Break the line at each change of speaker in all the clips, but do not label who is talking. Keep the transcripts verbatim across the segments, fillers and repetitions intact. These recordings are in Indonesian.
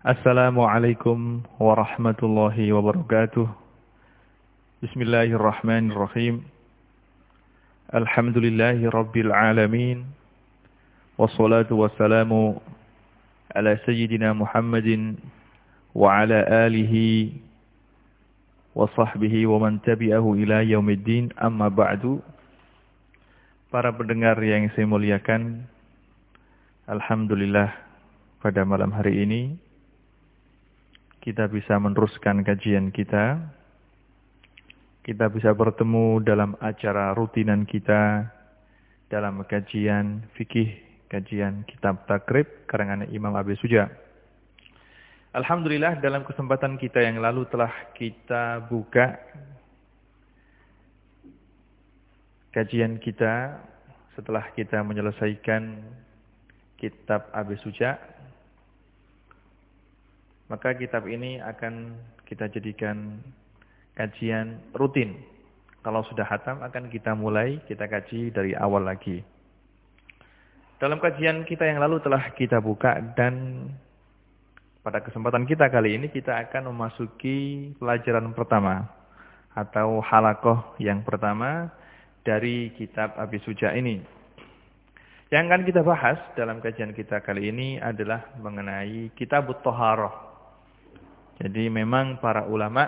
Assalamualaikum warahmatullahi wabarakatuh. Bismillahirrahmanirrahim. Alhamdulillahi rabbil alamin. Wassalatu wassalamu ala sayyidina Muhammadin wa ala alihi wa sahbihi wa man tabi'ahu ila yaumiddin, amma ba'du. Para pendengar yang saya muliakan, alhamdulillah pada malam hari ini kita bisa meneruskan kajian kita. Kita bisa bertemu dalam acara rutinan kita dalam kajian fikih, kajian kitab takrib karangan Imam Abi Suja. Alhamdulillah dalam kesempatan kita yang lalu telah kita buka kajian kita setelah kita menyelesaikan kitab Abi Suja. Maka kitab ini akan kita jadikan kajian rutin. Kalau sudah khatam akan kita mulai, kita kaji dari awal lagi. Dalam kajian kita yang lalu telah kita buka dan pada kesempatan kita kali ini kita akan memasuki pelajaran pertama atau halakoh yang pertama dari kitab Abi Suja ini. Yang akan kita bahas dalam kajian kita kali ini adalah mengenai Kitabut Thaharah. Jadi memang para ulama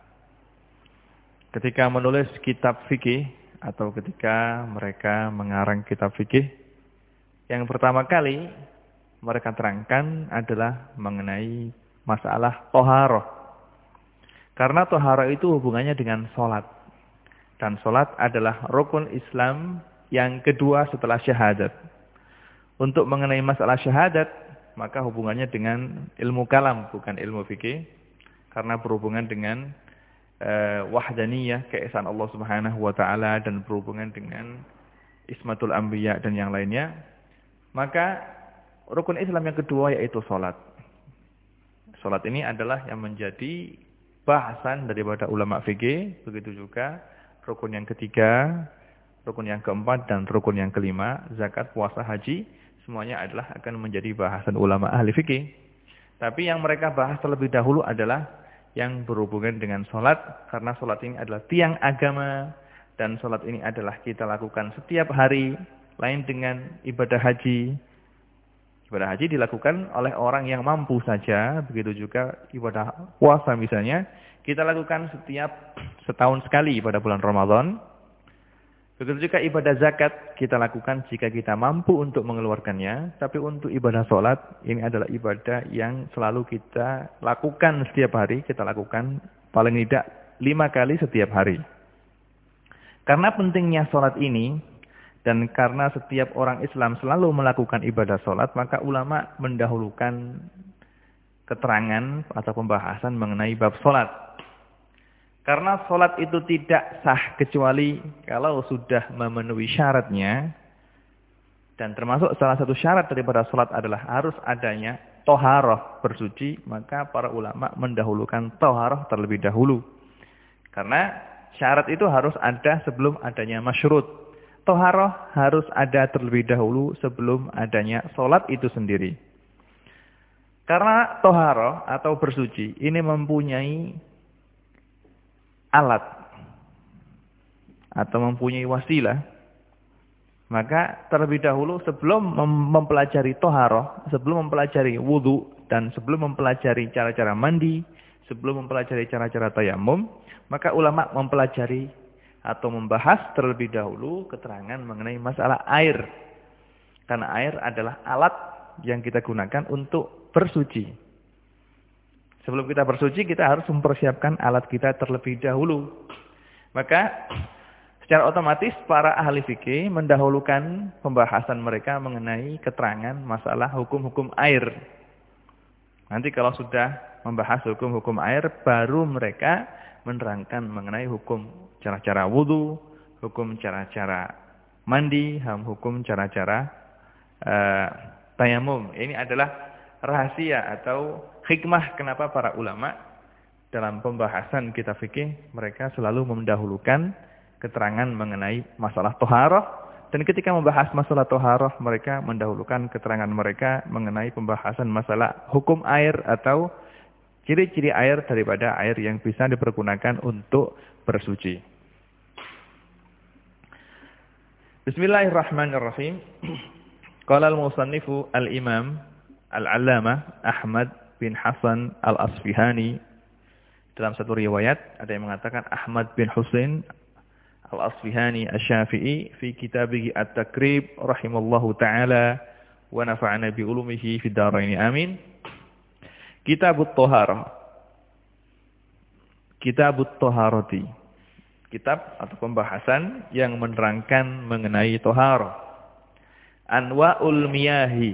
ketika menulis kitab fikih atau ketika mereka mengarang kitab fikih, yang pertama kali mereka terangkan adalah mengenai masalah thaharah. Karena thaharah itu hubungannya dengan sholat. Dan sholat adalah rukun Islam yang kedua setelah syahadat. Untuk mengenai masalah syahadat, maka hubungannya dengan ilmu kalam, bukan ilmu fikih. Karena berhubungan dengan uh, wahdaniyah, keesaan Allah Subhanahu wa taala, dan berhubungan dengan ismatul anbiya dan yang lainnya. Maka rukun Islam yang kedua yaitu salat. Salat ini adalah yang menjadi bahasan daripada ulama fikih, begitu juga rukun yang ketiga, rukun yang keempat dan rukun yang kelima, zakat, puasa, haji, semuanya adalah akan menjadi bahasan ulama ahli fikih. Tapi yang mereka bahas terlebih dahulu adalah yang berhubungan dengan sholat, karena sholat ini adalah tiang agama, dan sholat ini adalah kita lakukan setiap hari, lain dengan ibadah haji. Ibadah haji dilakukan oleh orang yang mampu saja, begitu juga ibadah puasa misalnya, kita lakukan setiap setahun sekali pada bulan Ramadan. Begitu juga ibadah zakat kita lakukan jika kita mampu untuk mengeluarkannya. Tapi untuk ibadah sholat, ini adalah ibadah yang selalu kita lakukan setiap hari. Kita lakukan paling tidak lima kali setiap hari. Karena pentingnya sholat ini, dan karena setiap orang Islam selalu melakukan ibadah sholat, maka ulama mendahulukan keterangan atau pembahasan mengenai bab sholat. Karena sholat itu tidak sah kecuali kalau sudah memenuhi syaratnya. Dan termasuk salah satu syarat daripada sholat adalah harus adanya toharoh, bersuci. Maka para ulama mendahulukan toharoh terlebih dahulu. Karena syarat itu harus ada sebelum adanya masyrut. Toharoh harus ada terlebih dahulu sebelum adanya sholat itu sendiri. Karena toharoh atau bersuci ini mempunyai alat atau mempunyai wasilah, maka terlebih dahulu sebelum mempelajari toharoh, sebelum mempelajari wudu, dan sebelum mempelajari cara-cara mandi, sebelum mempelajari cara-cara tayamum, maka ulama mempelajari atau membahas terlebih dahulu keterangan mengenai masalah air. Karena air adalah alat yang kita gunakan untuk bersuci. Sebelum kita bersuci, kita harus mempersiapkan alat kita terlebih dahulu. Maka secara otomatis para ahli fikih mendahulukan pembahasan mereka mengenai keterangan masalah hukum-hukum air. Nanti kalau sudah membahas hukum-hukum air, baru mereka menerangkan mengenai hukum cara-cara wudu, hukum cara-cara mandi, hukum cara-cara uh, tayamum. Ini adalah rahasia atau hikmah kenapa para ulama dalam pembahasan kitab fikih mereka selalu mendahulukan keterangan mengenai masalah toharoh Dan ketika membahas masalah toharoh, mereka mendahulukan keterangan mereka mengenai pembahasan masalah hukum air atau ciri-ciri air daripada air yang bisa dipergunakan untuk bersuci. Bismillahirrahmanirrahim. Qala al-musannifu al-imam al-allamah Ahmad bin Hasan al-Asfihani. Dalam satu riwayat ada yang mengatakan Ahmad bin Husain al-Asfihani asy-Syafi'i fi kitabih At-Takrib rahimallahu taala wa nafa'ana bi ulumihi fid dharain amin. Kitabut Thaharah. Kitabut Thaharati. Kitab atau pembahasan yang menerangkan mengenai thaharah. Anwa'ul miyahi.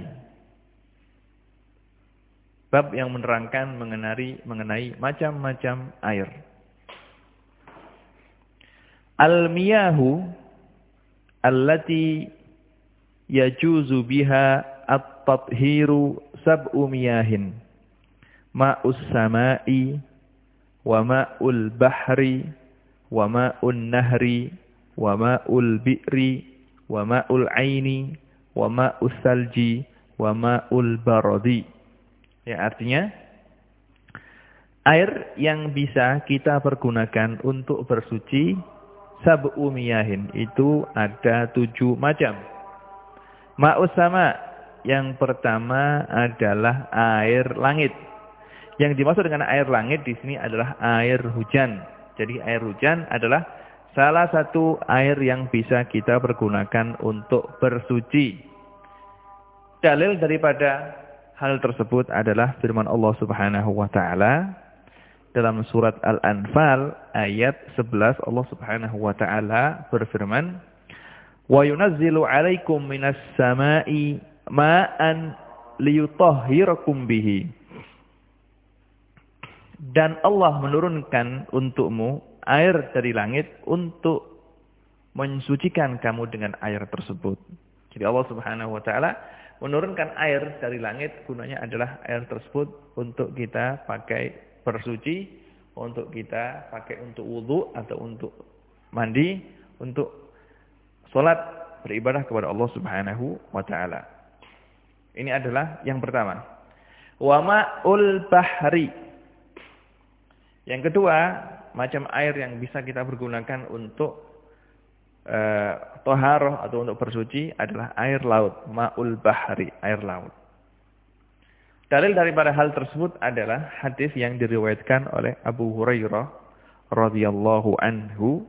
Bab yang menerangkan mengenai mengenai macam-macam air. Al-miyahu allati yajuzu biha at-tathiru sab'u miyahin. Ma'us sama'i wa ma'ul bahri wa ma'un nahri wa ma'ul bi'ri wa ma'ul aini wa ma'us salji wa ma'ul baradi. Ya, artinya air yang bisa kita pergunakan untuk bersuci sab'u miyahin itu ada tujuh macam. Ma'us sama, yang pertama adalah air langit. Yang dimaksud dengan air langit di sini adalah air hujan. Jadi air hujan adalah salah satu air yang bisa kita pergunakan untuk bersuci. Dalil daripada hal tersebut adalah firman Allah Subhanahu wa taala dalam surat Al-Anfal ayat sebelas. Allah Subhanahu wa taala berfirman, "Wa yunazzilu 'alaikum minas sama'i ma'an liyutahhirakum bihi." Dan Allah menurunkan untukmu air dari langit untuk mensucikan kamu dengan air tersebut. Jadi Allah Subhanahu wa taala menurunkan air dari langit, gunanya adalah air tersebut untuk kita pakai bersuci, untuk kita pakai untuk wudu atau untuk mandi, untuk sholat beribadah kepada Allah Subhanahu wa taala. Ini adalah yang pertama. Wa ma'ul bahri. Yang kedua, macam air yang bisa kita pergunakan untuk uh, toharoh atau untuk bersuci adalah air laut. Ma'ul bahri, air laut. Dalil daripada hal tersebut adalah hadis yang diriwayatkan oleh Abu Hurairah radhiyallahu anhu,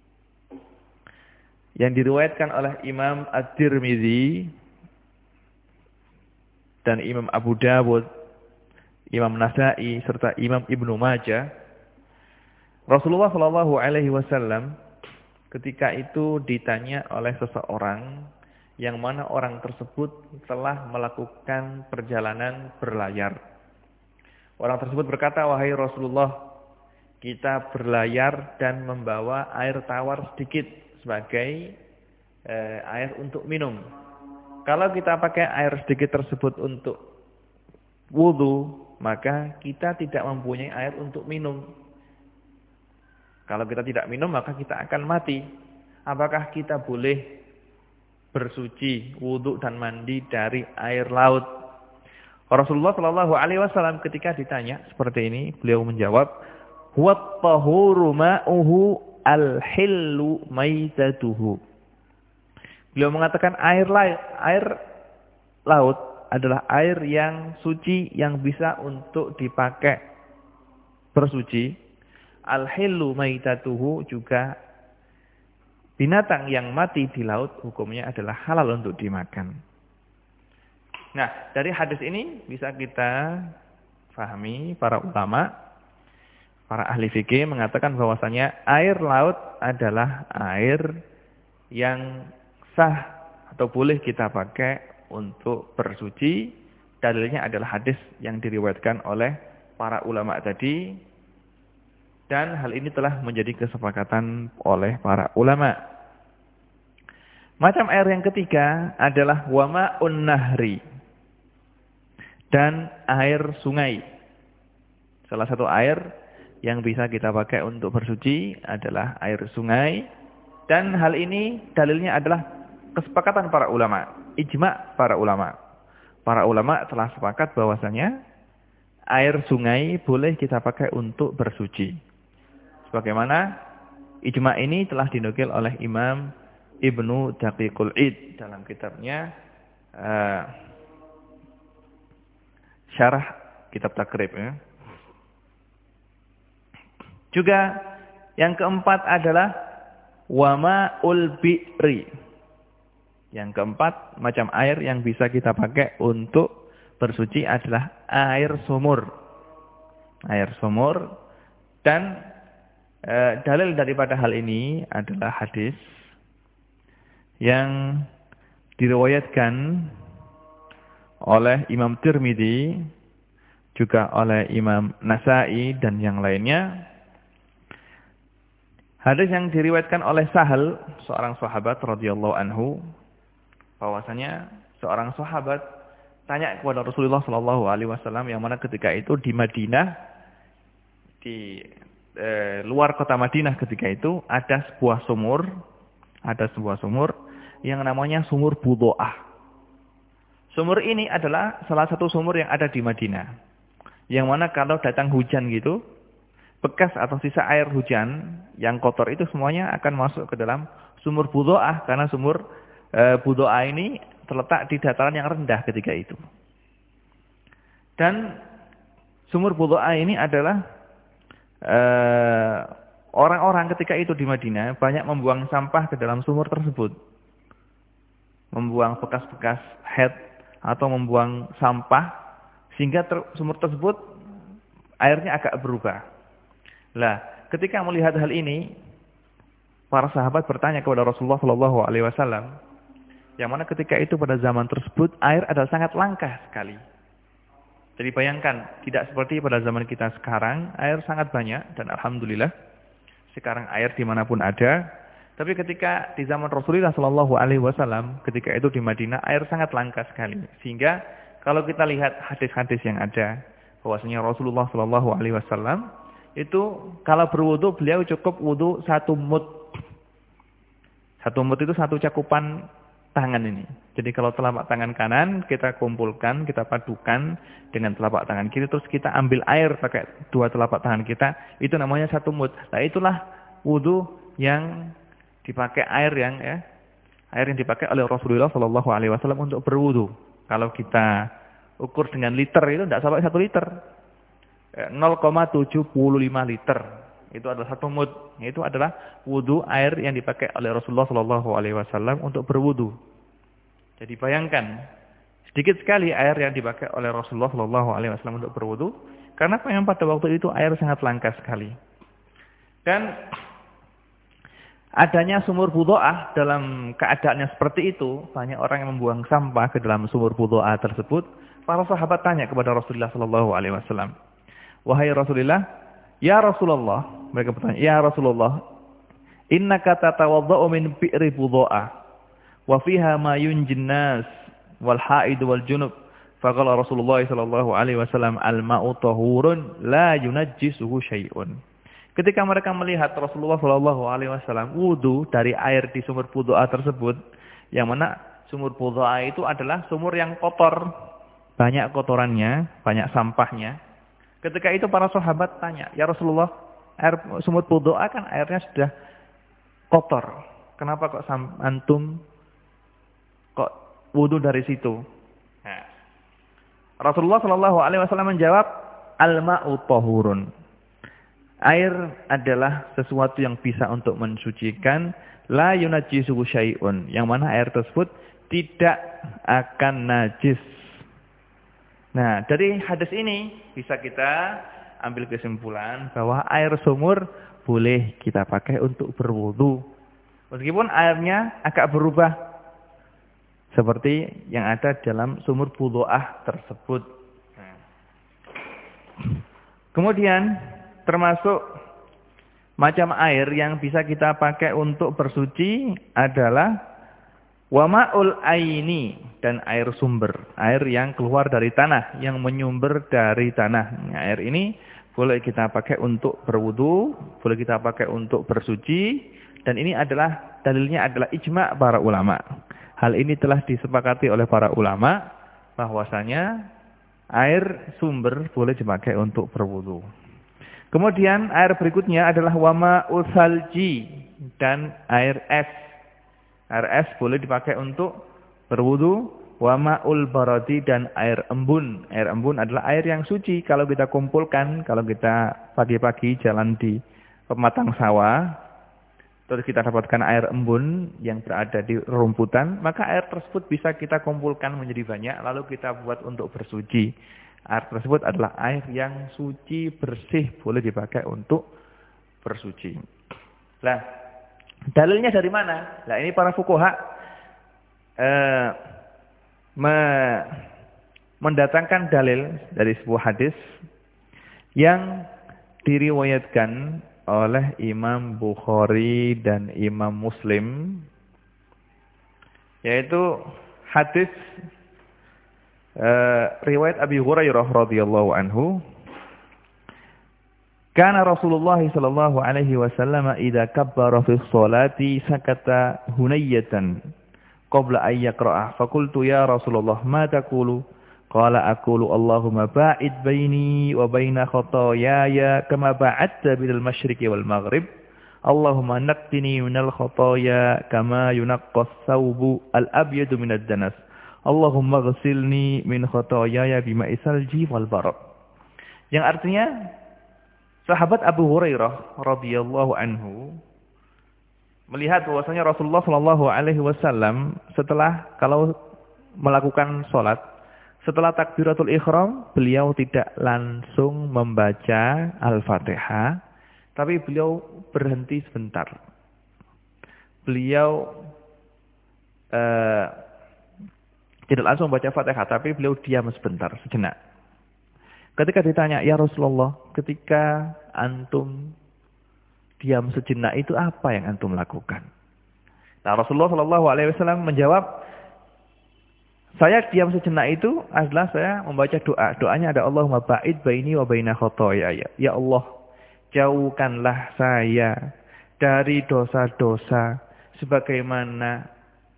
yang diriwayatkan oleh Imam At-Tirmidzi dan Imam Abu Dawud, Imam Nasa'i serta Imam Ibnu Majah. Rasulullah shallallahu alaihi wasallam ketika itu ditanya oleh seseorang yang mana orang tersebut telah melakukan perjalanan berlayar. Orang tersebut berkata, "Wahai Rasulullah, kita berlayar dan membawa air tawar sedikit sebagai eh, air untuk minum. Kalau kita pakai air sedikit tersebut untuk wudu, maka kita tidak mempunyai air untuk minum. Kalau kita tidak minum, maka kita akan mati. Apakah kita boleh bersuci, wudu dan mandi dari air laut?" Rasulullah shallallahu alaihi wasallam ketika ditanya seperti ini, beliau menjawab, "Huwa tahuru ma'uhu al-hillu maitatuhu." Beliau mengatakan air laut, air laut adalah air yang suci yang bisa untuk dipakai bersuci. Al-hillu maitatuhu juga binatang yang mati di laut hukumnya adalah halal untuk dimakan. Nah, dari hadis ini bisa kita fahami para ulama, para ahli fikih mengatakan bahwasanya air laut adalah air yang sah atau boleh kita pakai untuk bersuci. Dalilnya adalah hadis yang diriwayatkan oleh para ulama tadi. Dan hal ini telah menjadi kesepakatan oleh para ulama. Macam air yang ketiga adalah wama'un nahri. Dan air sungai. Salah satu air yang bisa kita pakai untuk bersuci adalah air sungai. Dan hal ini dalilnya adalah kesepakatan para ulama, ijma para ulama. Para ulama telah sepakat bahwasanya air sungai boleh kita pakai untuk bersuci. Sebagaimana ijma ini telah dinukil oleh Imam Ibnu Daqiqul Id dalam kitabnya uh, Syarah Kitab Takrib. Ya. Juga yang keempat adalah wama'ul bi'ri. Yang keempat, macam air yang bisa kita pakai untuk bersuci adalah air sumur. Air sumur. Dan e, dalil daripada hal ini adalah hadis yang diriwayatkan oleh Imam Tirmidzi, juga oleh Imam Nasa'i dan yang lainnya. Hadis yang diriwayatkan oleh Sahal, seorang sahabat radhiyallahu anhu, bahwasanya seorang sahabat tanya kepada Rasulullah sallallahu alaihi wasallam yang mana ketika itu di Madinah, di e, luar kota Madinah ketika itu ada sebuah sumur, ada sebuah sumur yang namanya sumur Budho'ah. Sumur ini adalah salah satu sumur yang ada di Madinah. Yang mana kalau datang hujan gitu, bekas atau sisa air hujan yang kotor itu semuanya akan masuk ke dalam sumur Budho'ah, karena sumur e, Budho'ah ini terletak di dataran yang rendah ketika itu. Dan sumur Budho'ah ini adalah orang-orang e, ketika itu di Madinah banyak membuang sampah ke dalam sumur tersebut. Membuang bekas-bekas head atau membuang sampah sehingga ter, sumur tersebut airnya agak berubah. Lah, ketika melihat hal ini, para sahabat bertanya kepada Rasulullah Shallallahu Alaihi Wasallam, yang mana ketika itu pada zaman tersebut air adalah sangat langka sekali. Jadi bayangkan, tidak seperti pada zaman kita sekarang, air sangat banyak dan alhamdulillah sekarang air dimanapun ada. Tapi ketika di zaman Rasulullah Shallallahu Alaihi Wasallam, ketika itu di Madinah air sangat langka sekali. Sehingga kalau kita lihat hadis-hadis yang ada, bahwasanya Rasulullah Shallallahu Alaihi Wasallam itu kalau berwudu beliau cukup wudu satu mud. Satu mud itu satu cakupan tangan ini. Jadi kalau telapak tangan kanan kita kumpulkan, kita padukan dengan telapak tangan kiri, terus kita ambil air pakai dua telapak tangan kita, itu namanya satu mud. Nah itulah wudu yang dipakai air yang ya, air yang dipakai oleh Rasulullah Shallallahu Alaihi Wasallam untuk berwudu. Kalau kita ukur dengan liter itu tidak sampai satu liter. nol koma tujuh lima liter itu adalah satu mud. Itu adalah wudu air yang dipakai oleh Rasulullah Shallallahu Alaihi Wasallam untuk berwudu. Jadi bayangkan sedikit sekali air yang dipakai oleh Rasulullah Shallallahu Alaihi Wasallam untuk berwudu, karena memang pada waktu itu air sangat langka sekali. Dan adanya sumur Budho'ah dalam keadaannya seperti itu, banyak orang yang membuang sampah ke dalam sumur Budho'ah tersebut. Para sahabat tanya kepada Rasulullah Shallallahu Alaihi Wasallam, wahai Rasulullah, ya Rasulullah, mereka bertanya, ya Rasulullah, innaka tatawadda'u min bi'ri Budho'ah, wa fiha ma yunjin nas wal haid wal junub. Faqala Rasulullah sallallahu alaihi wasallam, al-ma'u tahurun la yunajjisuhu syai'un. Ketika mereka melihat Rasulullah sallallahu alaihi wasallam wudu dari air di sumur Budho'ah tersebut, yang mana sumur Budho'ah itu adalah sumur yang kotor, banyak kotorannya, banyak sampahnya. Ketika itu para sahabat tanya, ya Rasulullah, air sumur Budho'ah kan airnya sudah kotor. Kenapa kok antum kok wudu dari situ? Nah, Rasulullah Shallallahu Alaihi Wasallam menjawab, al-ma'u tahurun. Air adalah sesuatu yang bisa untuk mensucikan, la yunajjisuhu syai'un, yang mana air tersebut tidak akan najis. Nah, dari hadis ini bisa kita ambil kesimpulan bahwa air sumur boleh kita pakai untuk berwudu. Meskipun airnya agak berubah seperti yang ada dalam sumur Budho'ah tersebut. Nah. Kemudian termasuk macam air yang bisa kita pakai untuk bersuci adalah wama'ul aini, dan air sumber, air yang keluar dari tanah, yang menyumber dari tanah. Nah, air ini boleh kita pakai untuk berwudu, boleh kita pakai untuk bersuci, dan ini adalah dalilnya adalah ijma' para ulama. Hal ini telah disepakati oleh para ulama bahwasanya air sumber boleh dipakai untuk berwudu. Kemudian air berikutnya adalah wama usalji dan air es. Air es boleh dipakai untuk berwudu. Wama ul baradi dan air embun. Air embun adalah air yang suci. Kalau kita kumpulkan, kalau kita pagi-pagi jalan di pematang sawah, terus kita dapatkan air embun yang berada di rumputan, maka air tersebut bisa kita kumpulkan menjadi banyak, lalu kita buat untuk bersuci. Air tersebut adalah air yang suci, bersih, boleh dipakai untuk bersuci. Nah, dalilnya dari mana? Nah, ini para fuqaha eh, me mendatangkan dalil dari sebuah hadis yang diriwayatkan oleh Imam Bukhari dan Imam Muslim, yaitu hadis uh, riwayat Abi Hurairah radhiyallahu anhu, kana Rasulullah sallallahu alaihi wasallam idza kabbara fi sholati sakata hunayyatan qabla an yaqra'ah faqultu ya Rasulullah ma taqulu qala aqulu Allahumma ba'id baini wa baina khotoyaya kama ba'adta bil masyriqi wal maghrib Allahumma naqqini minal khotoya kama yunaqqas thawbu al abyadu minad danas Allahumma ghsilni min khotoyaya bima'is salji wal barad. Yang artinya sahabat Abu Hurairah radhiyallahu anhu melihat bahwasanya Rasulullah sallallahu alaihi wasallam setelah kalau melakukan salat, setelah takbiratul ihram, beliau tidak langsung membaca Al-Fatihah, tapi beliau berhenti sebentar. Beliau eh, tidak langsung membaca Fatihah, tapi beliau diam sebentar, sejenak. Ketika ditanya, "Ya Rasulullah, ketika antum diam sejenak itu apa yang antum lakukan?" Nah, Rasulullah shallallahu alaihi wasallam menjawab, saya diam sejenak itu adalah saya membaca doa. Doanya ada Allahumma ba'id baini wa baina khotoyaya. Ya Allah, jauhkanlah saya dari dosa-dosa sebagaimana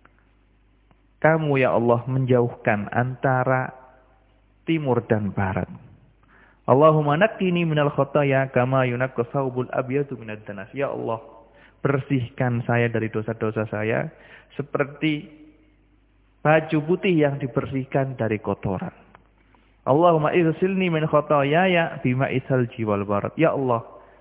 kamu ya Allah menjauhkan antara timur dan barat. Allahumma naqqini minal khotoya kama yunaqqas thawbul abyadu minad danas. Ya Allah, bersihkan saya dari dosa-dosa saya seperti baju putih yang dibersihkan dari kotoran. Allahumma ighsilni min khotoyaya bima'is salji wal barad. Ya Allah,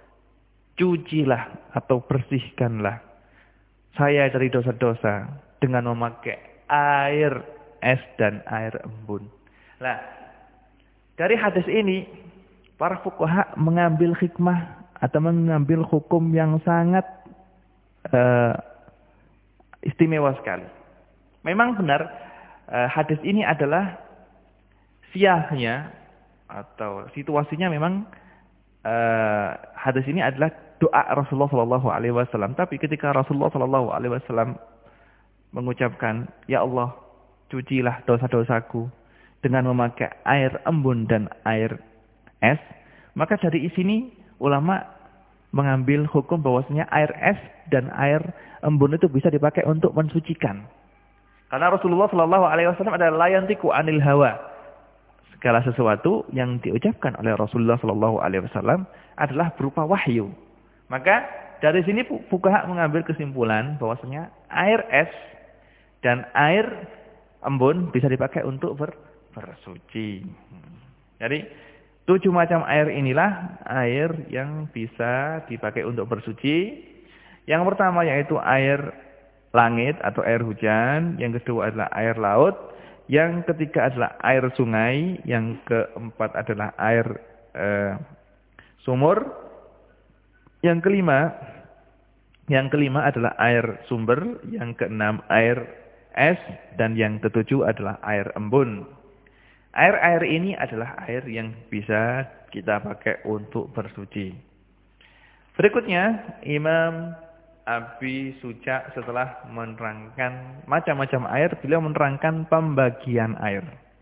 cucilah atau bersihkanlah saya dari dosa-dosa dengan memakai air es dan air embun. Nah, dari hadis ini para fuqaha mengambil hikmah atau mengambil hukum yang sangat uh, istimewa sekali. Memang benar uh, hadis ini adalah siyahnya atau situasinya memang uh, hadis ini adalah doa Rasulullah shallallahu alaihi wasallam. Tapi ketika Rasulullah shallallahu alaihi wasallam mengucapkan, ya Allah, cucilah dosa-dosaku dengan memakai air embun dan air es, maka dari sini ulama mengambil hukum bahwasanya air es dan air embun itu bisa dipakai untuk mensucikan. Karena Rasulullah shallallahu alaihi wasallam adalah la yantiqu anil hawa. Segala sesuatu yang diucapkan oleh Rasulullah shallallahu alaihi wasallam adalah berupa wahyu. Maka dari sini fuqaha mengambil kesimpulan bahwasanya air es dan air embun bisa dipakai untuk ber, bersuci. Jadi tujuh macam air inilah air yang bisa dipakai untuk bersuci. Yang pertama yaitu air langit atau air hujan. Yang kedua adalah air laut. Yang ketiga adalah air sungai. Yang keempat adalah air eh, sumur. Yang kelima, yang kelima adalah air sumber. Yang keenam air es, dan yang ketujuh adalah air embun. Air-air ini adalah air yang bisa kita pakai untuk bersuci. Berikutnya, Imam Abi Suja setelah menerangkan macam-macam air, beliau menerangkan pembagian air.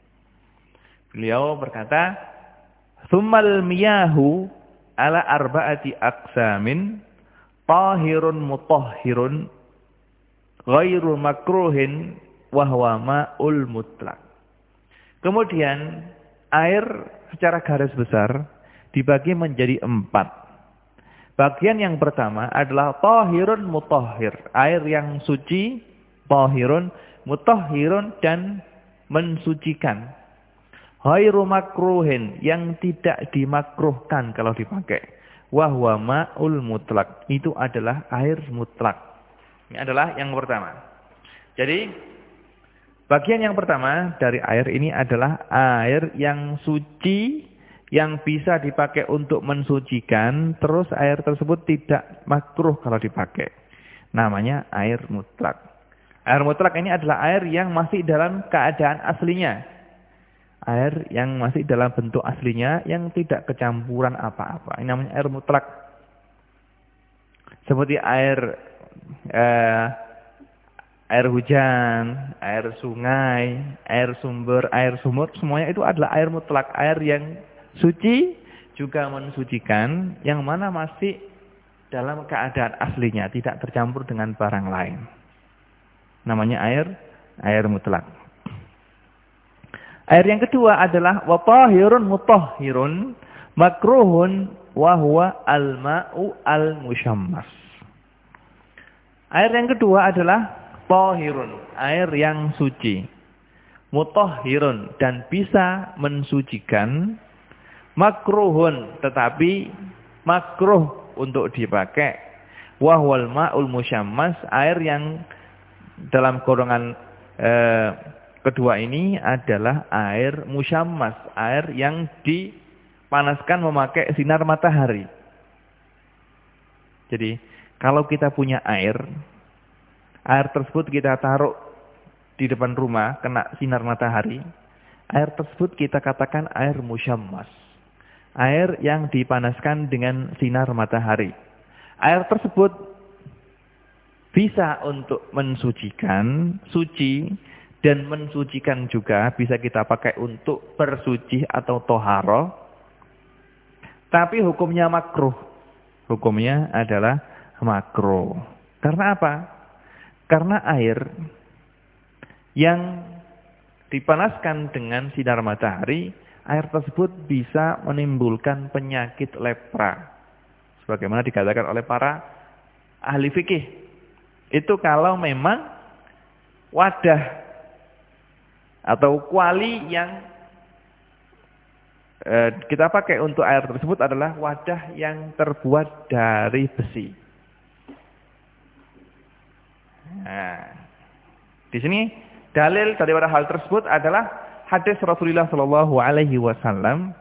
Beliau berkata, "Tsummal miyahu ala arba'ati aqsamin, tahirun mutahhirun, ghairu makruhin wa huwa ma'ul mutlaq. Kemudian air secara garis besar dibagi menjadi empat. Bagian yang pertama adalah tahirun mutahhir, air yang suci, tahirun mutahhirun dan mensucikan. Ghairu makruhin, yang tidak dimakruhkan kalau dipakai. Wa huwa ma'ul mutlaq, itu adalah air mutlak. Ini adalah yang pertama. Jadi bagian yang pertama dari air ini adalah air yang suci, yang bisa dipakai untuk mensucikan, terus air tersebut tidak makruh kalau dipakai. Namanya air mutlak. Air mutlak ini adalah air yang masih dalam keadaan aslinya. Air yang masih dalam bentuk aslinya, yang tidak kecampuran apa-apa. Ini namanya air mutlak. Seperti air eh, air hujan, air sungai, air sumber, air sumur, semuanya itu adalah air mutlak. Air yang suci juga mensucikan, yang mana masih dalam keadaan aslinya, tidak tercampur dengan barang lain. Namanya air air mutlak. Air yang kedua adalah wa tahirun mutahhirun makruhun wa huwa al-ma'u al-musyammas. Air yang kedua adalah tahirun, air yang suci, mutahhirun dan bisa mensucikan, makruhun tetapi makruh untuk dipakai, wa huwal ma'ul musyammas, air yang dalam golongan eh, kedua ini adalah air musyammas, air yang dipanaskan memakai sinar matahari. Jadi, kalau kita punya air, air tersebut kita taruh di depan rumah, kena sinar matahari, air tersebut kita katakan air musyammas. Air yang dipanaskan dengan sinar matahari. Air tersebut bisa untuk mensucikan, suci, dan mensucikan juga, bisa kita pakai untuk bersuci atau toharo. Tapi hukumnya makruh. Hukumnya adalah makruh. Karena apa? Karena air yang dipanaskan dengan sinar matahari, air tersebut bisa menimbulkan penyakit lepra. Sebagaimana dikatakan oleh para ahli fikih. Itu kalau memang wadah atau kuali yang eh, kita pakai untuk air tersebut adalah wadah yang terbuat dari besi. Nah, di sini dalil daripada hal tersebut adalah hadis Rasulullah Shallallahu Alaihi Wasallam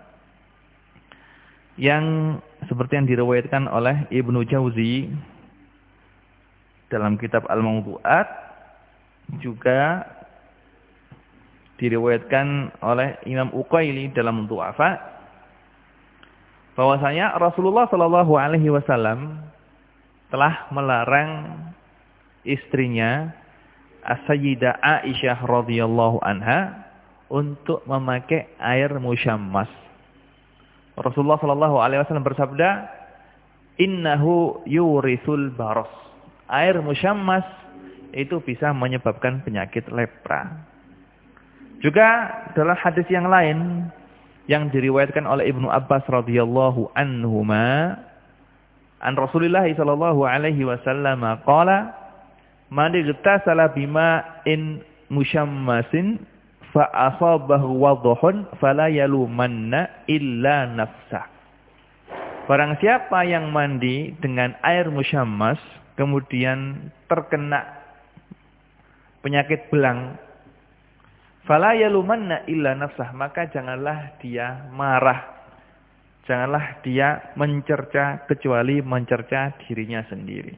yang seperti yang diriwayatkan oleh Ibnu Jauzi dalam kitab Al-Mawdu'at, juga diriwayatkan oleh Imam Uqaili dalam Du'afa, bahwasanya Rasulullah Shallallahu Alaihi Wasallam telah melarang istrinya As-Sayyidah Aisyah radhiyallahu anha untuk memakai air musyammas. Rasulullah Shallallahu Alaihi Wasallam bersabda, "Innahu yurisul baros." Air musyammas itu bisa menyebabkan penyakit lepra. Juga dalam hadis yang lain yang diriwayatkan oleh Ibnu Abbas radhiyallahu anhuma, an Rasulillah sallallahu alaihi wasallam qala, "Man igtasala bima'in musyammasin fa asabahu wadhun fala yalumanna illa nafsah." Barang siapa yang mandi dengan air musyammas kemudian terkena penyakit belang, fala yalumanna illa nafsah, maka janganlah dia marah, janganlah dia mencerca kecuali mencerca dirinya sendiri.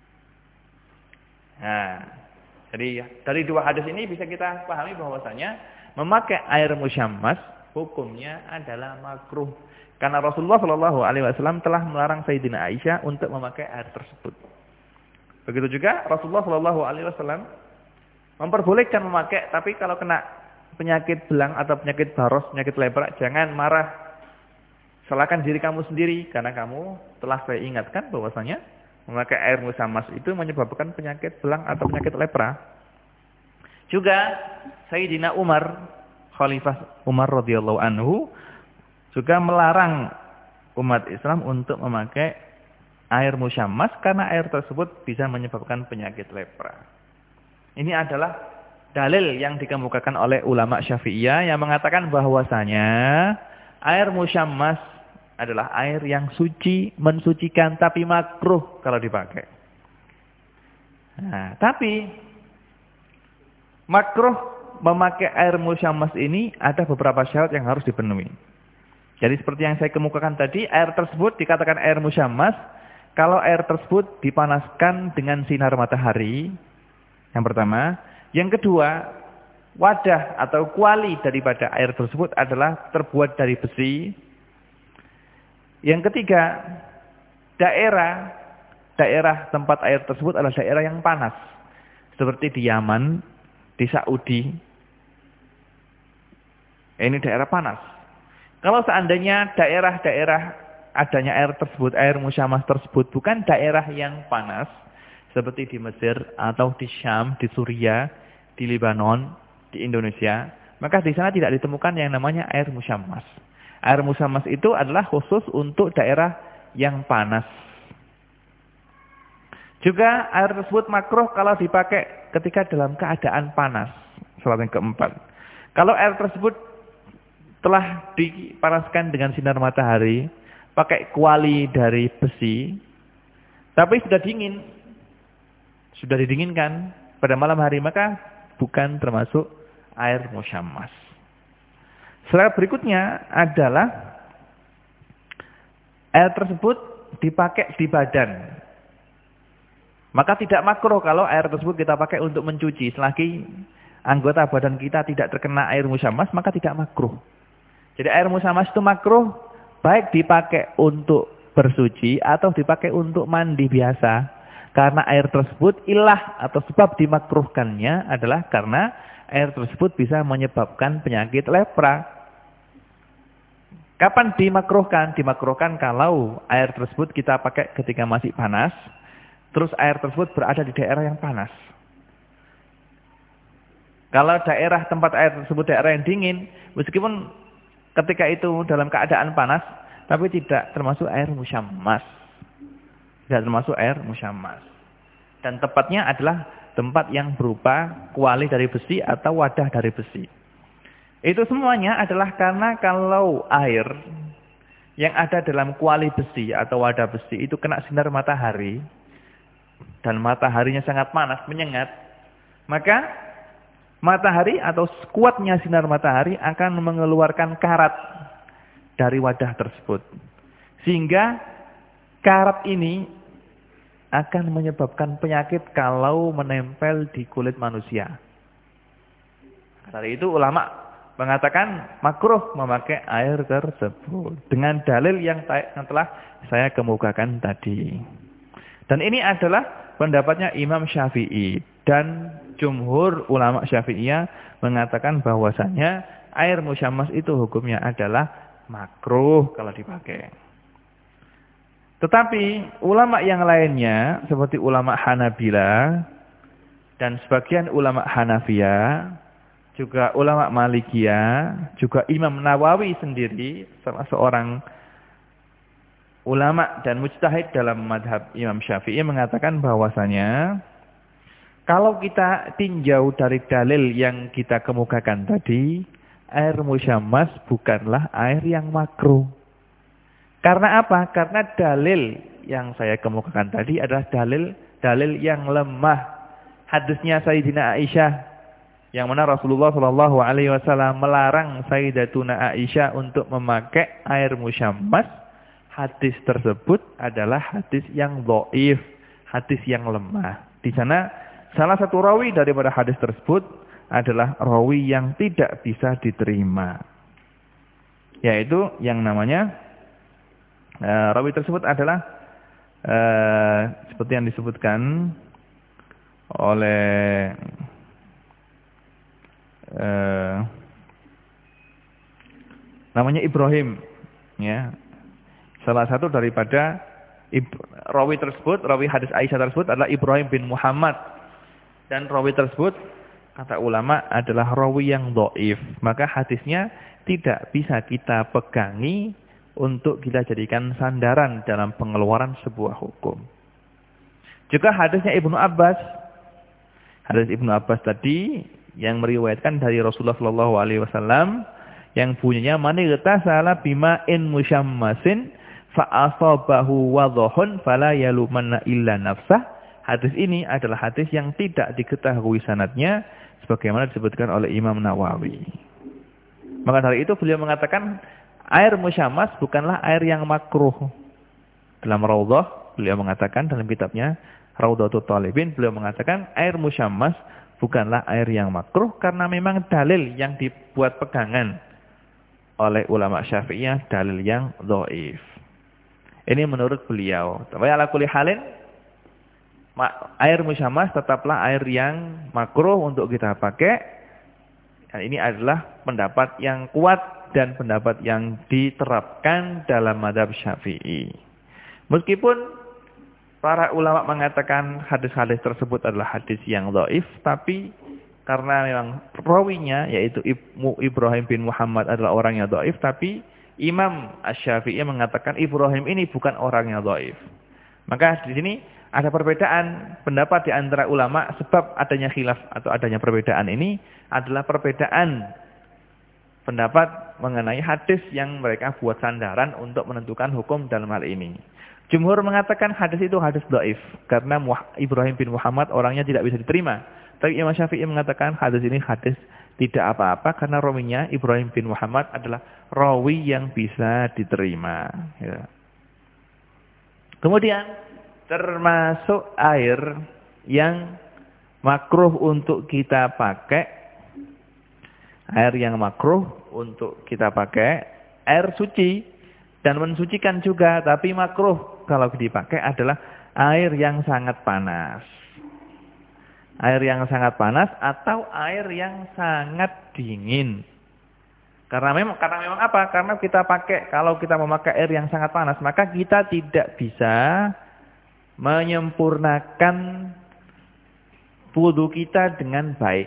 Nah, jadi dari dua hadis ini bisa kita pahami bahwasanya memakai air musyammas hukumnya adalah makruh, karena Rasulullah Shallallahu Alaihi Wasallam telah melarang Sayyidina Aisyah untuk memakai air tersebut. Begitu juga Rasulullah Shallallahu Alaihi Wasallam memperbolehkan memakai, tapi kalau kena penyakit belang atau penyakit baros, penyakit lepra, jangan marah. Salahkan diri kamu sendiri, karena kamu telah saya ingatkan bahwasanya memakai air musyammas itu menyebabkan penyakit belang atau penyakit lepra. Juga Sayyidina Umar, Khalifah Umar radhiyallahu anhu juga melarang umat Islam untuk memakai air musyammas karena air tersebut bisa menyebabkan penyakit lepra. Ini adalah dalil yang dikemukakan oleh ulama Syafi'iyah yang mengatakan bahwasanya air musyammas adalah air yang suci, mensucikan tapi makruh kalau dipakai. Nah, tapi makruh memakai air musyammas ini ada beberapa syarat yang harus dipenuhi. Jadi seperti yang saya kemukakan tadi, air tersebut dikatakan air musyammas kalau air tersebut dipanaskan dengan sinar matahari. Yang pertama. Yang kedua, wadah atau kuali daripada air tersebut adalah terbuat dari besi. Yang ketiga, daerah daerah tempat air tersebut adalah daerah yang panas. Seperti di Yaman, di Saudi. Ini daerah panas. Kalau seandainya daerah-daerah adanya air tersebut, air musyammas tersebut bukan daerah yang panas, seperti di Mesir atau di Syam, di Suriah, di Lebanon, di Indonesia, maka di sana tidak ditemukan yang namanya air musyammas. Air musyammas itu adalah khusus untuk daerah yang panas. Juga air tersebut makruh kalau dipakai ketika dalam keadaan panas. Syarat yang keempat. Kalau air tersebut telah dipanaskan dengan sinar matahari, pakai kuali dari besi, tapi sudah dingin, sudah didinginkan pada malam hari, maka bukan termasuk air musyammas. Syarat berikutnya adalah air tersebut dipakai di badan. Maka tidak makruh kalau air tersebut kita pakai untuk mencuci. Selagi anggota badan kita tidak terkena air musyammas, maka tidak makruh. Jadi air musyammas itu makruh baik dipakai untuk bersuci atau dipakai untuk mandi biasa. Karena air tersebut ilah atau sebab dimakruhkannya adalah karena air tersebut bisa menyebabkan penyakit lepra. Kapan dimakruhkan? Dimakruhkan kalau air tersebut kita pakai ketika masih panas, terus air tersebut berada di daerah yang panas. Kalau daerah tempat air tersebut daerah yang dingin, meskipun ketika itu dalam keadaan panas, tapi tidak termasuk air musyammas. Tidak termasuk air musyammas. Dan tempatnya adalah tempat yang berupa kuali dari besi atau wadah dari besi. Itu semuanya adalah karena kalau air yang ada dalam kuali besi atau wadah besi itu kena sinar matahari, dan mataharinya sangat panas, menyengat, maka matahari atau kuatnya sinar matahari akan mengeluarkan karat dari wadah tersebut. Sehingga karat ini akan menyebabkan penyakit kalau menempel di kulit manusia. Dari itu ulama mengatakan makruh memakai air tersebut. Dengan dalil yang telah saya kemukakan tadi. Dan ini adalah pendapatnya Imam Syafi'i. Dan jumhur ulama Syafi'iyah mengatakan bahwasannya air musyammas itu hukumnya adalah makruh kalau dipakai. Tetapi ulama yang lainnya seperti ulama Hanabila dan sebagian ulama Hanafiyah, juga ulama Malikiyah, juga Imam Nawawi sendiri salah seorang ulama dan mujtahid dalam madhab Imam Syafi'i mengatakan bahwasanya kalau kita tinjau dari dalil yang kita kemukakan tadi, air musyammas bukanlah air yang makruh. Karena apa? Karena dalil yang saya kemukakan tadi adalah dalil dalil yang lemah. Hadisnya Sayyidina Aisyah yang mana Rasulullah shallallahu alaihi wasallam melarang Sayyidatuna Aisyah untuk memakai air musyammas. Hadis tersebut adalah hadis yang dhaif, hadis yang lemah. Di sana salah satu rawi daripada hadis tersebut adalah rawi yang tidak bisa diterima. Yaitu yang namanya Uh, rawi tersebut adalah uh, seperti yang disebutkan oleh uh, namanya Ibrahim, ya, salah satu daripada rawi tersebut, rawi hadis Aisyah tersebut adalah Ibrahim bin Muhammad, dan rawi tersebut kata ulama, adalah rawi yang dhaif. Maka hadisnya tidak bisa kita pegangi untuk kita jadikan sandaran dalam pengeluaran sebuah hukum. Juga hadisnya Ibnu Abbas. Hadis Ibnu Abbas tadi yang meriwayatkan dari Rasulullah shallallahu alaihi wasallam yang bunyinya man igtasala bima'in musyammasin fa asabahu wadhahun fala yalumanna illa nafsah. Hadis ini adalah hadis yang tidak diketahui sanadnya sebagaimana disebutkan oleh Imam Nawawi. Maka dari itu beliau mengatakan air musyammas bukanlah air yang makruh. Dalam Raudhah beliau mengatakan dalam kitabnya Raudhatul Talibin beliau mengatakan air musyammas bukanlah air yang makruh karena memang dalil yang dibuat pegangan oleh ulama Syafi'iyah dalil yang dhaif. Ini menurut beliau. Tapi ala kulli halin air musyammas tetaplah air yang makruh untuk kita pakai. Dan ini adalah pendapat yang kuat dan pendapat yang diterapkan dalam mazhab Syafi'i. Meskipun para ulama mengatakan hadis-hadis tersebut adalah hadis yang dhaif, tapi karena memang rawinya yaitu Ibrahim bin Muhammad adalah orang yang dhaif, tapi Imam Asy-Syafi'i mengatakan Ibrahim ini bukan orang yang dhaif. Maka di sini ada perbedaan pendapat di antara ulama sebab adanya khilaf atau adanya perbedaan ini adalah perbedaan pendapat mengenai hadis yang mereka buat sandaran untuk menentukan hukum dalam hal ini. Jumhur mengatakan hadis itu hadis dhaif karena Ibrahim bin Muhammad orangnya tidak bisa diterima. Tapi Imam Syafi'i mengatakan hadis ini hadis tidak apa-apa karena rawinya Ibrahim bin Muhammad adalah rawi yang bisa diterima. Ya. Kemudian termasuk air yang makruh untuk kita pakai, air yang makruh untuk kita pakai, air suci dan mensucikan juga, tapi makruh kalau dipakai adalah air yang sangat panas. Air yang sangat panas atau air yang sangat dingin. Karena memang karena memang apa? Karena kita pakai kalau kita memakai air yang sangat panas, maka kita tidak bisa menyempurnakan wudu kita dengan baik.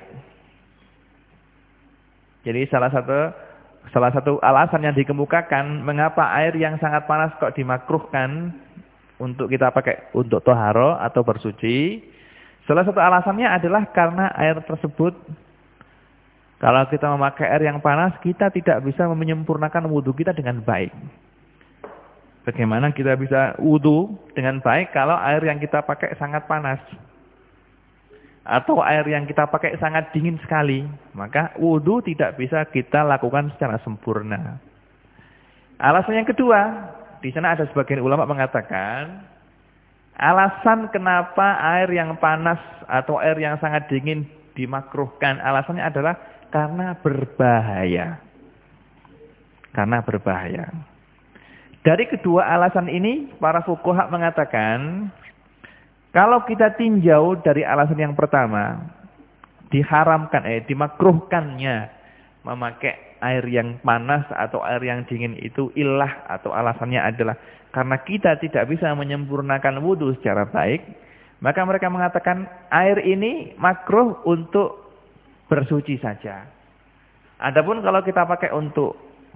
Jadi salah satu salah satu alasan yang dikemukakan mengapa air yang sangat panas kok dimakruhkan untuk kita pakai untuk toharo atau bersuci. Salah satu alasannya adalah karena air tersebut, kalau kita memakai air yang panas, kita tidak bisa menyempurnakan wudhu kita dengan baik. Bagaimana kita bisa wudhu dengan baik kalau air yang kita pakai sangat panas? Atau air yang kita pakai sangat dingin sekali? Maka wudhu tidak bisa kita lakukan secara sempurna. Alasan yang kedua, di sana ada sebagian ulama mengatakan, alasan kenapa air yang panas atau air yang sangat dingin dimakruhkan, alasannya adalah karena berbahaya. Karena berbahaya. Dari kedua alasan ini, para fuqaha mengatakan, kalau kita tinjau dari alasan yang pertama, diharamkan, eh, dimakruhkannya memakai air yang panas atau air yang dingin itu ilah atau alasannya adalah karena kita tidak bisa menyempurnakan wudhu secara baik, maka mereka mengatakan air ini makruh untuk bersuci saja. Adapun kalau kita pakai untuk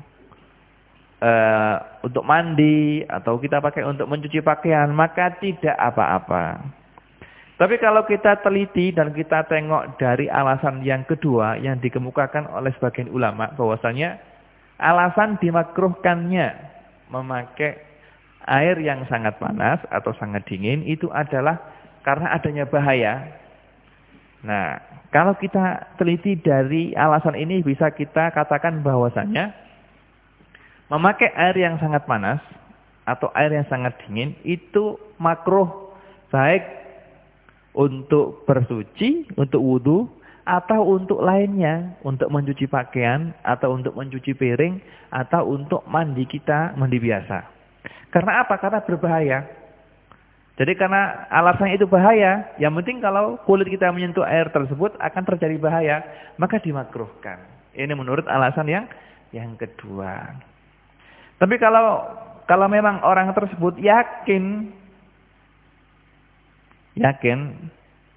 uh, untuk mandi atau kita pakai untuk mencuci pakaian, maka tidak apa-apa. Tapi kalau kita teliti dan kita tengok dari alasan yang kedua yang dikemukakan oleh sebagian ulama bahwasanya alasan dimakruhkannya memakai air yang sangat panas atau sangat dingin itu adalah karena adanya bahaya. Nah, kalau kita teliti dari alasan ini bisa kita katakan bahwasanya memakai air yang sangat panas atau air yang sangat dingin itu makruh baik untuk bersuci, untuk wudhu, atau untuk lainnya, untuk mencuci pakaian, atau untuk mencuci piring, atau untuk mandi kita, mandi biasa. Karena apa? Karena berbahaya. Jadi karena alasannya itu bahaya, yang penting kalau kulit kita menyentuh air tersebut akan terjadi bahaya, maka dimakruhkan. Ini menurut alasan yang yang kedua. Tapi kalau kalau memang orang tersebut yakin, yakin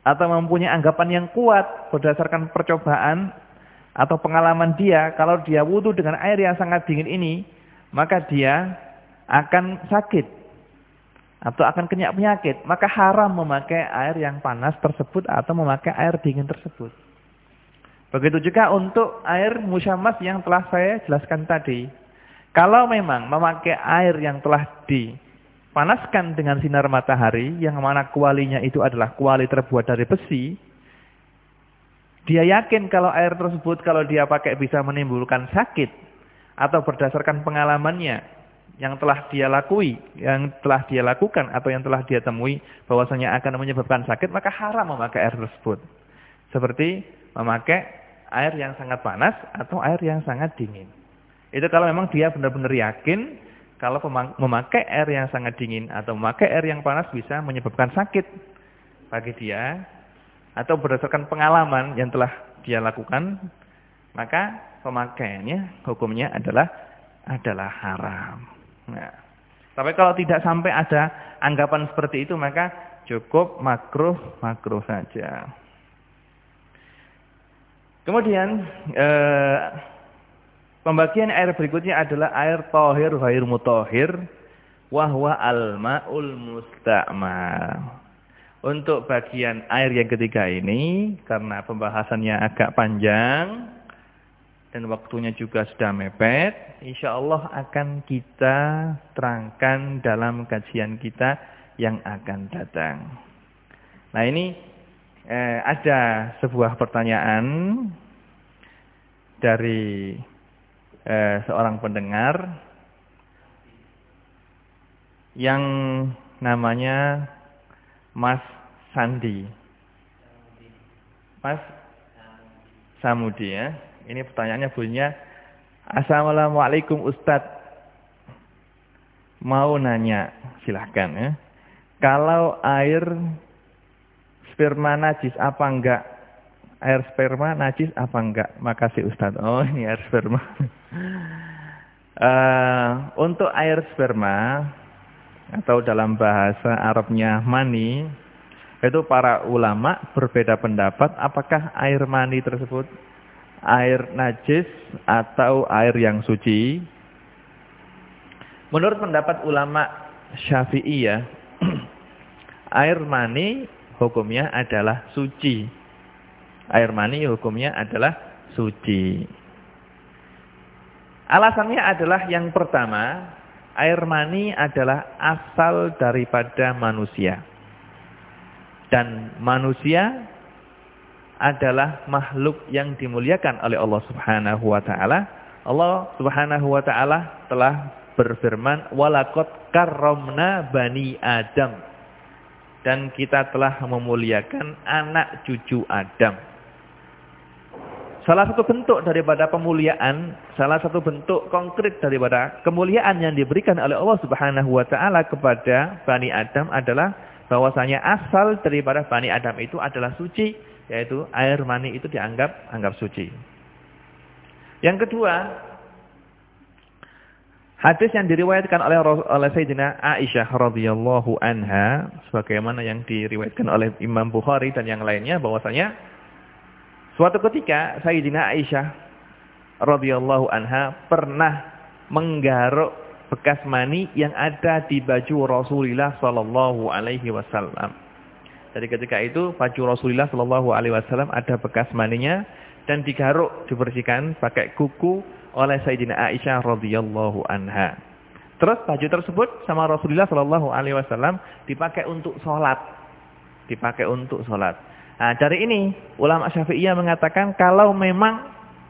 atau mempunyai anggapan yang kuat berdasarkan percobaan atau pengalaman dia, kalau dia wudu dengan air yang sangat dingin ini, maka dia akan sakit atau akan kena penyakit, maka haram memakai air yang panas tersebut atau memakai air dingin tersebut. Begitu juga untuk air musyammas yang telah saya jelaskan tadi. Kalau memang memakai air yang telah dipanaskan dengan sinar matahari, yang mana kualinya itu adalah kuali terbuat dari besi, dia yakin kalau air tersebut kalau dia pakai bisa menimbulkan sakit, atau berdasarkan pengalamannya yang telah dia lakui, yang telah dia lakukan atau yang telah dia temui bahwasanya akan menyebabkan sakit, maka haram memakai air tersebut. Seperti memakai air yang sangat panas atau air yang sangat dingin. Itu kalau memang dia benar-benar yakin kalau memakai air yang sangat dingin atau memakai air yang panas bisa menyebabkan sakit bagi dia, atau berdasarkan pengalaman yang telah dia lakukan, maka pemakaiannya hukumnya adalah adalah haram. Nah, tapi kalau tidak sampai ada anggapan seperti itu, maka cukup makruh makruh saja. Kemudian eh, pembagian air berikutnya adalah air tahir ghair mutahhir wa huwa al-ma'ul musta'mal. Untuk bagian air yang ketiga ini, karena pembahasannya agak panjang dan waktunya juga sudah mepet, insyaallah akan kita terangkan dalam kajian kita yang akan datang. Nah, ini eh, ada sebuah pertanyaan dari eh, seorang pendengar yang namanya Mas Sandi. Mas Samudi ya. Ini pertanyaannya bunyinya, Assalamualaikum Ustadz. Mau nanya, silahkan ya. Kalau air sperma najis apa enggak? Air sperma najis apa enggak? Makasih Ustadz. Oh, ini air sperma. uh, untuk air sperma, atau dalam bahasa Arabnya mani, itu para ulama berbeda pendapat apakah air mani tersebut air najis atau air yang suci. Menurut pendapat ulama Syafi'iyah, air mani hukumnya adalah suci. Air mani hukumnya adalah suci. Alasannya adalah yang pertama, air mani adalah asal daripada manusia. Dan manusia adalah makhluk yang dimuliakan oleh Allah Subhanahu wa taala. Allah Subhanahu wa taala telah berfirman, "Walaqad karramna bani Adam." Dan kita telah memuliakan anak cucu Adam. Salah satu bentuk daripada pemuliaan, salah satu bentuk konkret daripada kemuliaan yang diberikan oleh Allah Subhanahu wa taala kepada Bani Adam adalah bahwasanya asal daripada Bani Adam itu adalah suci, yaitu air mani itu dianggap anggap suci. Yang kedua, hadis yang diriwayatkan oleh oleh Sayyidina Aisyah radhiyallahu anha, sebagaimana yang diriwayatkan oleh Imam Bukhari dan yang lainnya, bahwasanya suatu ketika Sayyidina Aisyah radhiyallahu anha pernah menggaruk bekas mani yang ada di baju Rasulullah sallallahu alaihi wasallam. Jadi ketika itu baju Rasulullah sallallahu alaihi wasallam ada bekas maninya dan digaruk, dibersihkan pakai kuku oleh Sayyidina Aisyah radhiyallahu anha. Terus baju tersebut sama Rasulullah sallallahu alaihi wasallam dipakai untuk sholat. Dipakai untuk sholat. Nah, dari ini ulama Syafi'iyah mengatakan kalau memang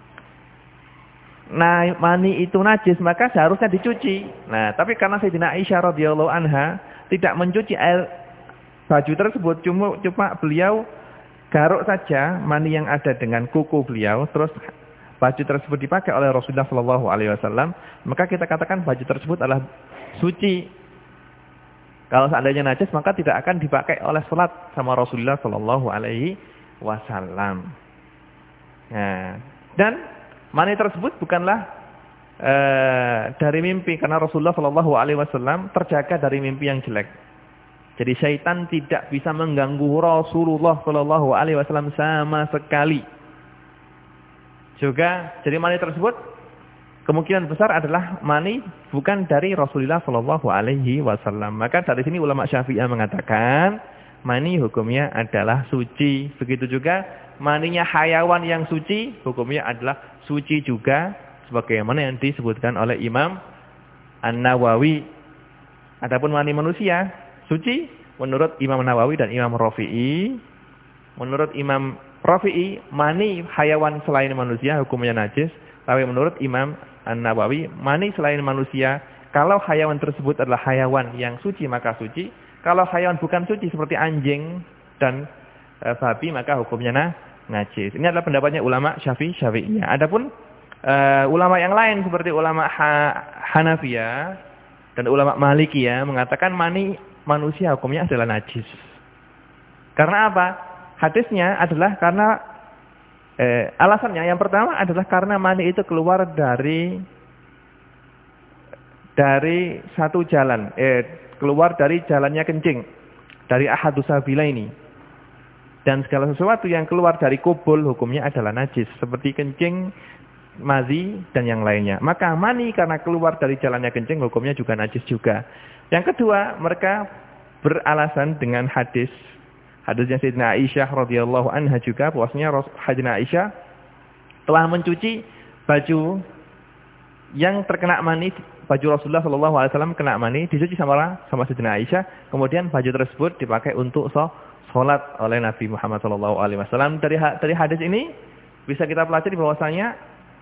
nah, mani itu najis maka seharusnya dicuci. Nah, tapi karena Sayyidina Aisyah radhiyallahu anha tidak mencuci air baju tersebut, cuma cuma beliau garuk saja mani yang ada dengan kuku beliau, terus baju tersebut dipakai oleh Rasulullah sallallahu alaihi wasallam, maka kita katakan baju tersebut adalah suci. Kalau seandainya najis maka tidak akan dipakai oleh salat sama Rasulullah sallallahu alaihi wasallam. Nah, dan mani tersebut bukanlah uh, dari mimpi, karena Rasulullah sallallahu alaihi wasallam terjaga dari mimpi yang jelek. Jadi syaitan tidak bisa mengganggu Rasulullah Shallallahu Alaihi Wasallam sama sekali. Juga jadi mani tersebut kemungkinan besar adalah mani bukan dari Rasulullah Shallallahu Alaihi Wasallam. Maka dari sini ulama Syafi'iyah mengatakan mani hukumnya adalah suci. Begitu juga maninya hayawan yang suci hukumnya adalah suci juga, sebagaimana yang disebutkan oleh Imam An-Nawawi. Adapun mani manusia suci menurut Imam Nawawi dan Imam Rafi'i. Menurut Imam Rafi'i, mani hayawan selain manusia hukumnya najis. Tapi menurut Imam An-Nawawi, mani selain manusia, kalau hayawan tersebut adalah hayawan yang suci maka suci. Kalau hayawan bukan suci seperti anjing dan e, babi maka hukumnya nah, najis. Ini adalah pendapatnya ulama Syafi'i Syafi'iyah. Adapun e, ulama yang lain seperti ulama ha, Hanafiyah dan ulama Malikiyah mengatakan mani manusia hukumnya adalah najis. Karena apa? Hadisnya adalah karena eh, alasannya yang pertama adalah karena mani itu keluar dari dari satu jalan, eh, keluar dari jalannya kencing, dari ahadus sabilaini. Dan segala sesuatu yang keluar dari kubul hukumnya adalah najis, seperti kencing, mazi dan yang lainnya. Maka mani karena keluar dari jalannya kencing hukumnya juga najis juga. Yang kedua, mereka beralasan dengan hadis Hadisnya Sayyidina Aisyah radhiyallahu anha juga, bahwasanya Sayyidina Aisyah telah mencuci baju yang terkena mani, baju Rasulullah sallallahu alaihi wasallam kena mani, dicuci sama sama Sayyidina Aisyah, kemudian baju tersebut dipakai untuk sholat oleh Nabi Muhammad sallallahu alaihi wasallam. Dari dari hadis ini bisa kita pelajari bahwasanya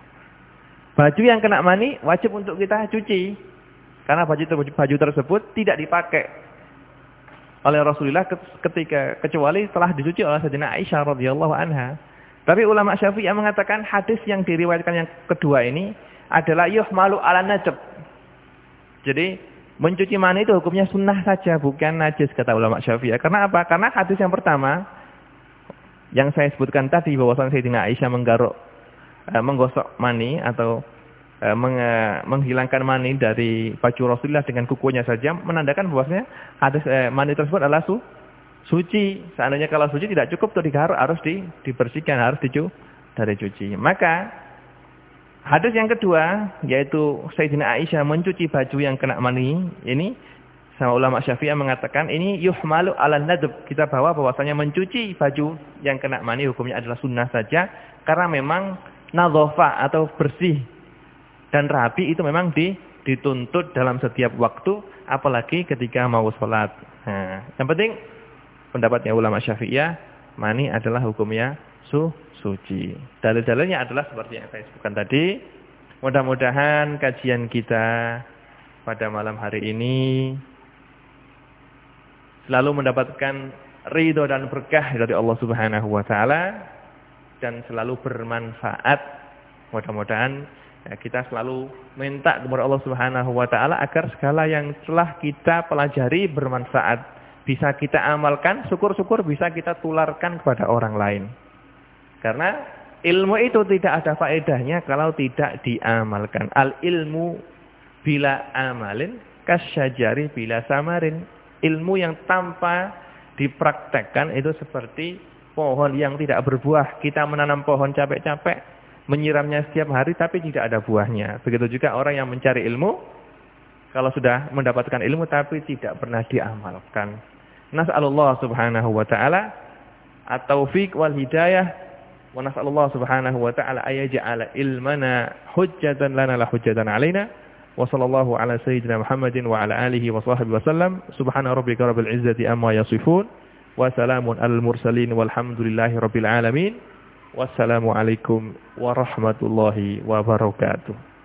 baju yang kena mani wajib untuk kita cuci, karena baju baju tersebut tidak dipakai oleh Rasulullah ketika kecuali telah dicuci oleh Sayyidina Aisyah radhiyallahu anha. Tapi ulama Syafi'iyah mengatakan hadis yang diriwayatkan yang kedua ini adalah yuhmalu ala najab. Jadi mencuci mani itu hukumnya sunnah saja, bukan najis, kata ulama Syafi'iyah. Karena apa? Karena hadis yang pertama yang saya sebutkan tadi bahwasanya Sayyidina Aisyah menggaruk eh, menggosok mani atau Meng, menghilangkan mani dari baju Rasulullah dengan kukunya saja, menandakan bahwasanya hadis eh, mani tersebut adalah su, suci. Seandainya kalau suci tidak cukup tuh digaruk, harus di, dibersihkan, harus dicu dari cuci. Maka hadis yang kedua yaitu Sayyidina Aisyah mencuci baju yang kena mani ini, sama ulama Syafi'iyah mengatakan ini yuhmalu ala nadb. Kita bawa bahwasanya mencuci baju yang kena mani hukumnya adalah sunnah saja, karena memang nadhafah atau bersih dan rapi itu memang dituntut dalam setiap waktu, apalagi ketika mau sholat. Nah, yang penting pendapatnya ulama Syafi'iyah, mani adalah hukumnya su suci. Dalil-dalilnya adalah seperti yang saya sebutkan tadi. Mudah-mudahan kajian kita pada malam hari ini selalu mendapatkan ridho dan berkah dari Allah Subhanahu wa taala dan selalu bermanfaat. Mudah-mudahan ya, kita selalu minta kepada Allah Subhanahu wa taala agar segala yang telah kita pelajari bermanfaat, bisa kita amalkan, syukur-syukur bisa kita tularkan kepada orang lain. Karena ilmu itu tidak ada faedahnya kalau tidak diamalkan. Al ilmu bila amalin kasyajari bila samarin. Ilmu yang tanpa dipraktekkan itu seperti pohon yang tidak berbuah. Kita menanam pohon capek-capek, menyiramnya setiap hari tapi tidak ada buahnya. Begitu juga orang yang mencari ilmu, kalau sudah mendapatkan ilmu tapi tidak pernah diamalkan. Nas'alullah subhanahu wa ta'ala at-taufiq wal hidayah, wa nas'alullah subhanahu wa ta'ala ayaj'ala ilmana hujjatan lana la hujjatan alaina. Wa sallallahu ala sayyidina Muhammadin wa ala alihi wa sahbihi wa sallam. Subhana rabbika rabbil izzati amma yasifun, wa salamun alal mursalin walhamdulillahi rabbil alamin. Wassalamualaikum warahmatullahi wabarakatuh.